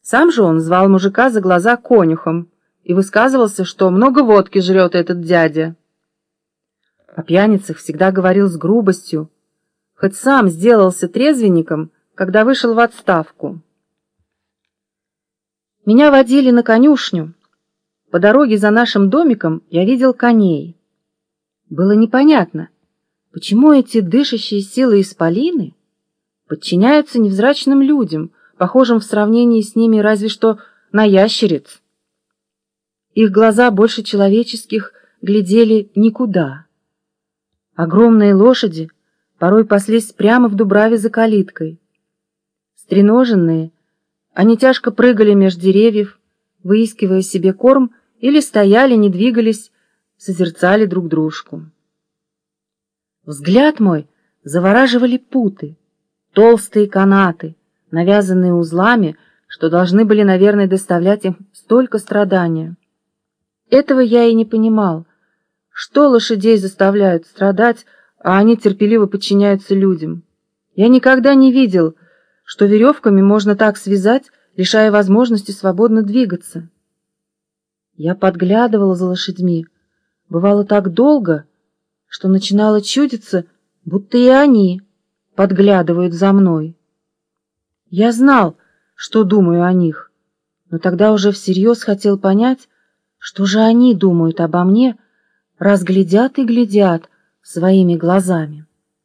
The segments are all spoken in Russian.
Сам же он звал мужика за глаза конюхом и высказывался, что много водки жрет этот дядя. О пьяницах всегда говорил с грубостью, хоть сам сделался трезвенником, когда вышел в отставку. Меня водили на конюшню. По дороге за нашим домиком я видел коней. Было непонятно, почему эти дышащие силой исполины подчиняются невзрачным людям, похожим в сравнении с ними разве что на ящериц. Их глаза больше человеческих глядели никуда. Огромные лошади порой паслись прямо в дубраве за калиткой. Стреноженные, они тяжко прыгали меж деревьев, выискивая себе корм, или стояли, не двигались, созерцали друг дружку. Взгляд мой завораживали путы, толстые канаты, навязанные узлами, что должны были, наверное, доставлять им столько страдания. Этого я и не понимал. Что лошадей заставляют страдать, а они терпеливо подчиняются людям? Я никогда не видел, что веревками можно так связать, лишая возможности свободно двигаться. Я подглядывала за лошадьми, бывало так долго, что начинало чудиться, будто и они подглядывают за мной. Я знал, что думаю о них, но тогда уже всерьез хотел понять, что же они думают обо мне, раз глядят и глядят своими глазами.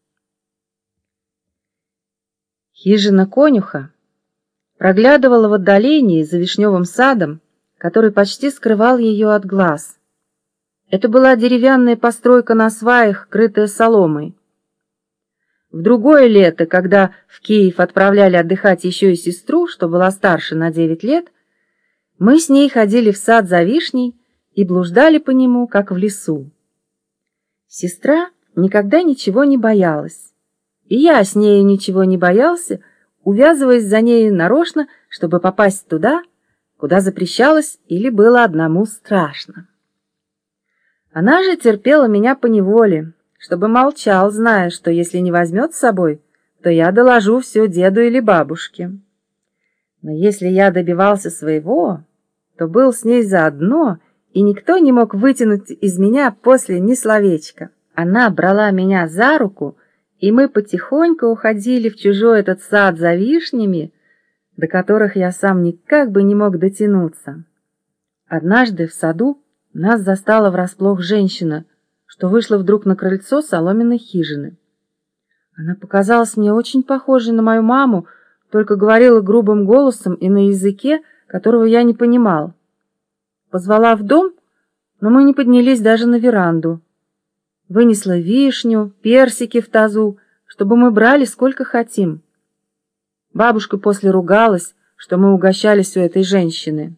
Хижина конюха проглядывала в отдалении за вишневым садом, который почти скрывал ее от глаз. Это была деревянная постройка на сваях, крытая соломой. В другое лето, когда в Киев отправляли отдыхать еще и сестру, что была старше на 9 лет, мы с ней ходили в сад за вишней и блуждали по нему, как в лесу. Сестра никогда ничего не боялась, и я с нею ничего не боялся, увязываясь за нею нарочно, чтобы попасть туда, куда запрещалось или было одному страшно. Она же терпела меня поневоле, чтобы молчал, зная, что если не возьмет с собой, то я доложу все деду или бабушке. Но если я добивался своего, то был с ней заодно, и никто не мог вытянуть из меня после ни словечка. Она брала меня за руку, и мы потихоньку уходили в чужой этот сад за вишнями, до которых я сам никак бы не мог дотянуться. Однажды в саду нас застала врасплох женщина, что вышла вдруг на крыльцо соломенной хижины. Она показалась мне очень похожей на мою маму, только говорила грубым голосом и на языке, которого я не понимал. Позвала в дом, но мы не поднялись даже на веранду. Вынесла вишню, персики в тазу, чтобы мы брали сколько хотим. Бабушка после ругалась, что мы угощались у этой женщины.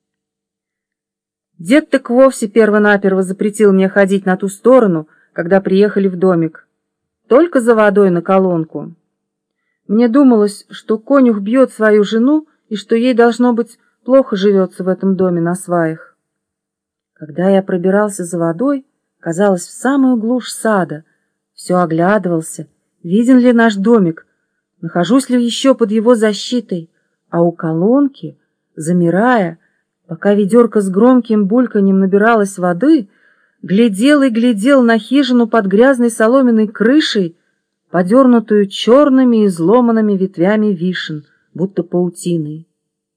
Дед так вовсе перво-наперво запретил мне ходить на ту сторону, когда приехали в домик. Только за водой на колонку. Мне думалось, что конюх бьет свою жену, и что ей, должно быть, плохо живется в этом доме на сваях. Когда я пробирался за водой, казалось, в самую глушь сада, все оглядывался, виден ли наш домик, нахожусь ли еще под его защитой, а у колонки, замирая, пока ведерко с громким бульканьем набиралось воды, глядел и глядел на хижину под грязной соломенной крышей, подернутую черными и изломанными ветвями вишен, будто паутиной.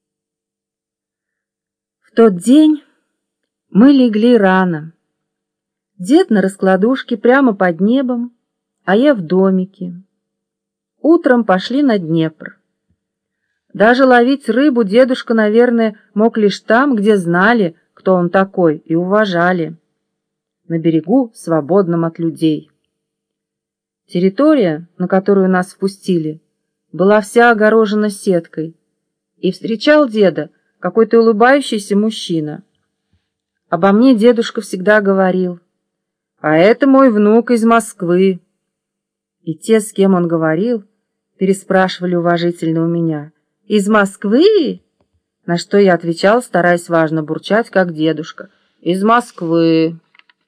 В тот день мы легли рано. Дед на раскладушке прямо под небом, а я в домике. Утром пошли на Днепр. Даже ловить рыбу дедушка, наверное, мог лишь там, где знали, кто он такой, и уважали. На берегу, свободном от людей. Территория, на которую нас впустили, была вся огорожена сеткой, и встречал деда какой-то улыбающийся мужчина. Обо мне дедушка всегда говорил: «А это мой внук из Москвы». И те, с кем он говорил, переспрашивали уважительно у меня: «Из Москвы?» На что я отвечал, стараясь важно бурчать, как дедушка: «Из Москвы».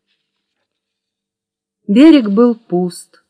Берег был пуст.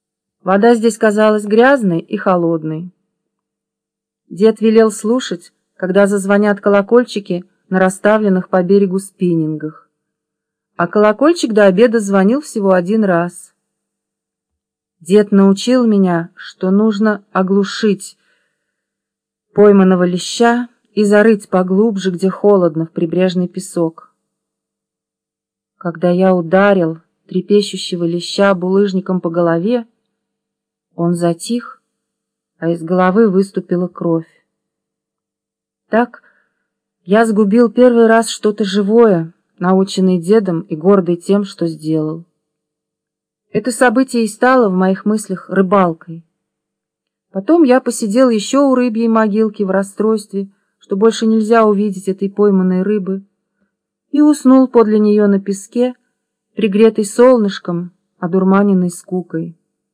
Вода здесь казалась грязной и холодной. Дед велел слушать, когда зазвонят колокольчики на расставленных по берегу спиннингах. А колокольчик до обеда звонил всего один раз. Дед научил меня, что нужно оглушить пойманного леща и зарыть поглубже, где холодно, в прибрежный песок. Когда я ударил трепещущего леща булыжником по голове, он затих, а из головы выступила кровь. Так я сгубил первый раз что-то живое, наученный дедом и гордый тем, что сделал. Это событие и стало в моих мыслях рыбалкой. Потом я посидел еще у рыбьей могилки в расстройстве, что больше нельзя увидеть этой пойманной рыбы, и уснул подле нее на песке, пригретый солнышком, одурманенный скукой.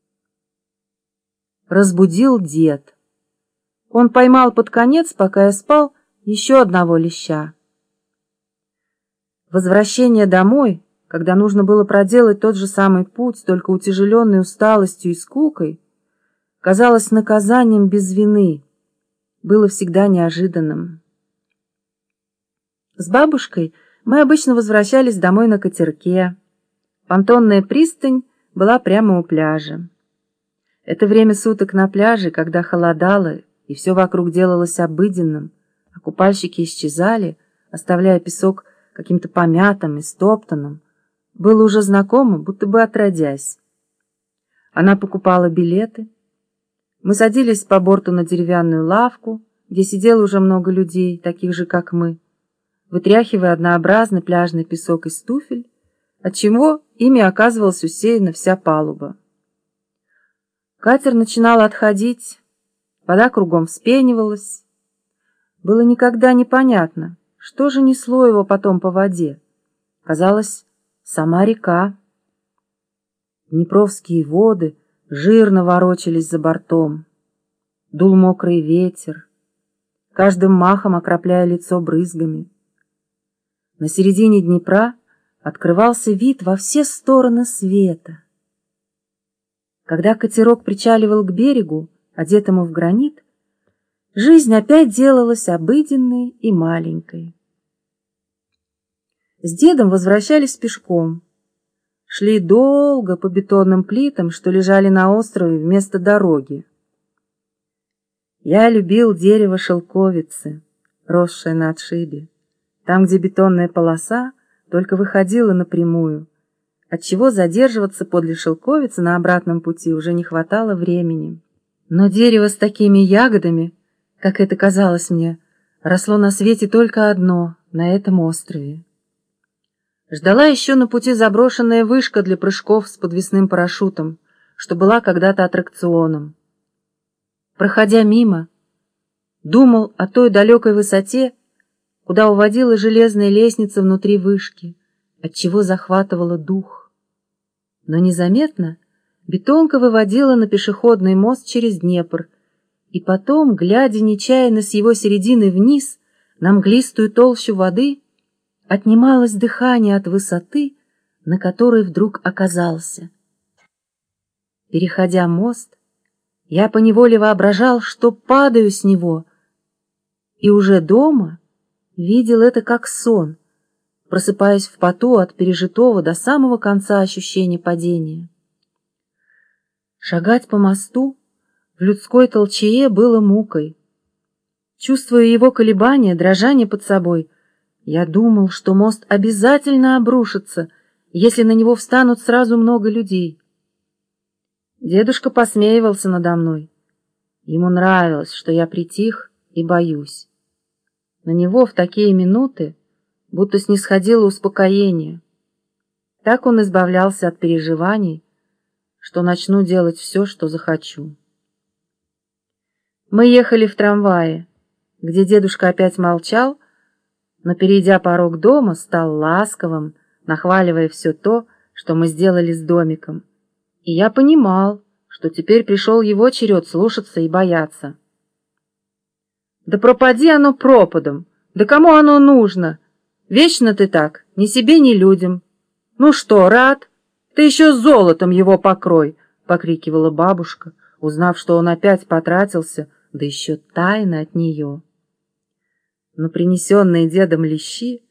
Разбудил дед. Он поймал под конец, пока я спал, еще одного леща. Возвращение домой, когда нужно было проделать тот же самый путь, только утяжеленный усталостью и скукой, казалось наказанием без вины, было всегда неожиданным. С бабушкой мы обычно возвращались домой на катерке. Понтонная пристань была прямо у пляжа. Это время суток на пляже, когда холодало и все вокруг делалось обыденным, а купальщики исчезали, оставляя песок каким-то помятым и стоптанным, было уже знакомо, будто бы отродясь. Она покупала билеты. Мы садились по борту на деревянную лавку, где сидело уже много людей, таких же, как мы, вытряхивая однообразный пляжный песок из туфель, отчего ими оказывалась усеяна вся палуба. Катер начинал отходить, вода кругом вспенивалась. Было никогда непонятно, что же несло его потом по воде. Казалось, сама река. Днепровские воды жирно ворочались за бортом. Дул мокрый ветер, каждым махом окропляя лицо брызгами. На середине Днепра открывался вид во все стороны света. Когда катерок причаливал к берегу, одетому в гранит, жизнь опять делалась обыденной и маленькой. С дедом возвращались пешком. Шли долго по бетонным плитам, что лежали на острове вместо дороги. Я любил дерево шелковицы, росшее на отшибе, там, где бетонная полоса только выходила напрямую, отчего задерживаться подле шелковицы на обратном пути уже не хватало времени. Но дерево с такими ягодами, как это казалось мне, росло на свете только одно, на этом острове. Ждала еще на пути заброшенная вышка для прыжков с подвесным парашютом, что была когда-то аттракционом. Проходя мимо, думал о той далекой высоте, куда уводила железная лестница внутри вышки, отчего захватывала дух. Но незаметно бетонка выводила на пешеходный мост через Днепр, и потом, глядя нечаянно с его середины вниз на мглистую толщу воды, отнималось дыхание от высоты, на которой вдруг оказался. Переходя мост, я поневоле воображал, что падаю с него, и уже дома видел это как сон, просыпаясь в поту от пережитого до самого конца ощущения падения. Шагать по мосту в людской толчее было мукой. Чувствуя его колебания, дрожание под собой, я думал, что мост обязательно обрушится, если на него встанут сразу много людей. Дедушка посмеивался надо мной. Ему нравилось, что я притих и боюсь. На него в такие минуты будто снисходило успокоение. Так он избавлялся от переживаний, что начну делать все, что захочу. Мы ехали в трамвае, где дедушка опять молчал, но, перейдя порог дома, стал ласковым, нахваливая все то, что мы сделали с домиком. И я понимал, что теперь пришел его черед слушаться и бояться. «Да пропади оно пропадом! Да кому оно нужно? Вечно ты так, ни себе, ни людям! Ну что, рад? Ты еще золотом его покрой!» — покрикивала бабушка, узнав, что он опять потратился, да еще тайно от нее. но принесенные дедом лещи